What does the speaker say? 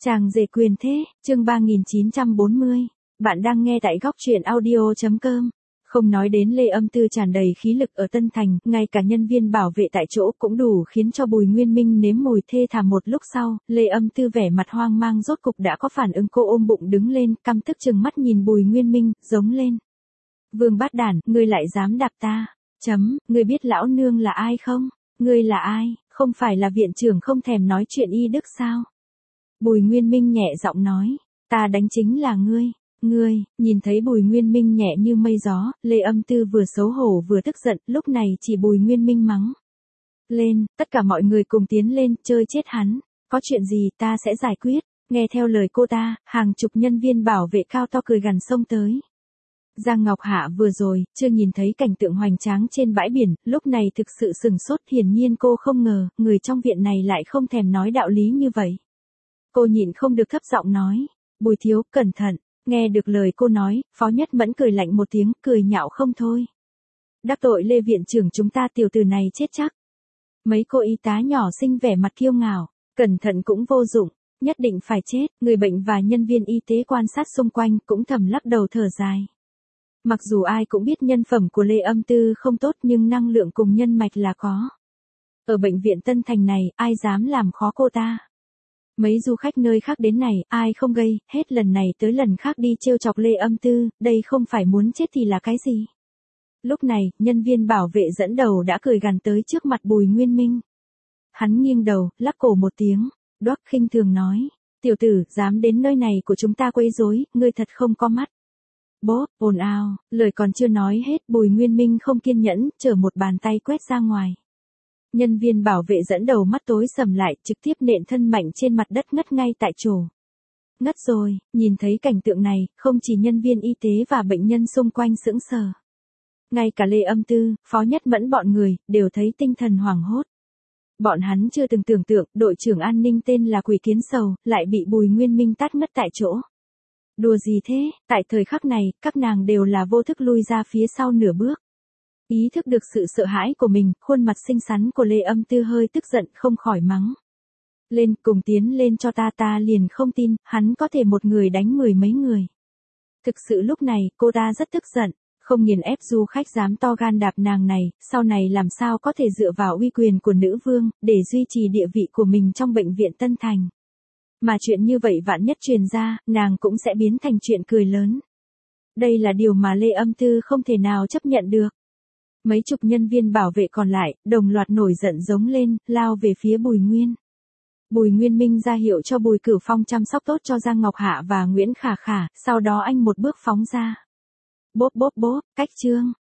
Chàng rể quyền thế, chương 3940. Bạn đang nghe tại góc truyện audio.com. Không nói đến Lê Âm Tư tràn đầy khí lực ở Tân Thành, ngay cả nhân viên bảo vệ tại chỗ cũng đủ khiến cho Bùi Nguyên Minh nếm mùi thê thảm. Một lúc sau, Lê Âm Tư vẻ mặt hoang mang rốt cục đã có phản ứng, cô ôm bụng đứng lên, căm tức trừng mắt nhìn Bùi Nguyên Minh, giống lên. Vương bát đản, ngươi lại dám đạp ta? Ngươi biết lão nương là ai không? Ngươi là ai? Không phải là viện trưởng không thèm nói chuyện y đức sao? Bùi Nguyên Minh nhẹ giọng nói, ta đánh chính là ngươi. Nhìn thấy Bùi Nguyên Minh nhẹ như mây gió, Lê Âm Tư vừa xấu hổ vừa tức giận, lúc này chỉ Bùi Nguyên Minh mắng. Lên, tất cả mọi người cùng tiến lên, chơi chết hắn. Có chuyện gì ta sẽ giải quyết. Nghe theo lời cô ta, hàng chục nhân viên bảo vệ cao to cười gằn xông tới. Giang Ngọc Hạ vừa rồi, chưa nhìn thấy cảnh tượng hoành tráng trên bãi biển, lúc này thực sự sừng sốt, hiển nhiên cô không ngờ, người trong viện này lại không thèm nói đạo lý như vậy. Cô nhịn không được thấp giọng nói, Bùi thiếu, cẩn thận. Nghe được lời cô nói, Phó Nhất Mẫn cười lạnh một tiếng, cười nhạo không thôi. Đắc tội Lê viện trưởng chúng ta, tiểu tử này chết chắc. Mấy cô y tá nhỏ xinh vẻ mặt kiêu ngạo, cẩn thận cũng vô dụng, nhất định phải chết. Người bệnh và nhân viên y tế quan sát xung quanh cũng thầm lắc đầu thở dài. Mặc dù ai cũng biết nhân phẩm của Lê Âm Tư không tốt nhưng năng lượng cùng nhân mạch là có. Ở bệnh viện Tân Thành này, ai dám làm khó cô ta? Mấy du khách nơi khác đến này, ai không gây, hết lần này tới lần khác đi trêu chọc Lê Âm Tư, đây không phải muốn chết thì là cái gì? Lúc này, nhân viên bảo vệ dẫn đầu đã cười gằn tới trước mặt Bùi Nguyên Minh. Hắn nghiêng đầu, lắc cổ một tiếng, đoác khinh thường nói, tiểu tử, dám đến nơi này của chúng ta quấy rối, ngươi thật không có mắt. Bốp, ồn ào, lời còn chưa nói hết, Bùi Nguyên Minh không kiên nhẫn, chở một bàn tay quét ra ngoài. Nhân viên bảo vệ dẫn đầu mắt tối sầm lại, trực tiếp nện thân mạnh trên mặt đất ngất ngay tại chỗ. Ngất rồi, nhìn thấy cảnh tượng này, không chỉ nhân viên y tế và bệnh nhân xung quanh sững sờ. Ngay cả Lê Âm Tư, Phó Nhất Mẫn bọn người, đều thấy tinh thần hoảng hốt. Bọn hắn chưa từng tưởng tượng, đội trưởng an ninh tên là Quỷ Kiến Sầu, lại bị Bùi Nguyên Minh tát ngất tại chỗ. Đùa gì thế, tại thời khắc này, các nàng đều là vô thức lui ra phía sau nửa bước. Ý thức được sự sợ hãi của mình, khuôn mặt xinh xắn của Lê Âm Tư hơi tức giận không khỏi mắng. Lên, cùng tiến lên cho ta liền không tin, hắn có thể một người đánh mười mấy người. Thực sự lúc này, cô ta rất tức giận, không nghiền ép du khách dám to gan đạp nàng này, sau này làm sao có thể dựa vào uy quyền của nữ vương, để duy trì địa vị của mình trong bệnh viện Tân Thành. Mà chuyện như vậy vạn nhất truyền ra, nàng cũng sẽ biến thành chuyện cười lớn. Đây là điều mà Lê Âm Tư không thể nào chấp nhận được. Mấy chục nhân viên bảo vệ còn lại, đồng loạt nổi giận giống lên, lao về phía Bùi Nguyên. Bùi Nguyên Minh ra hiệu cho Bùi Cửu Phong chăm sóc tốt cho Giang Ngọc Hạ và Nguyễn Khả Khả, sau đó anh một bước phóng ra. Bốp bốp bốp, cách chương.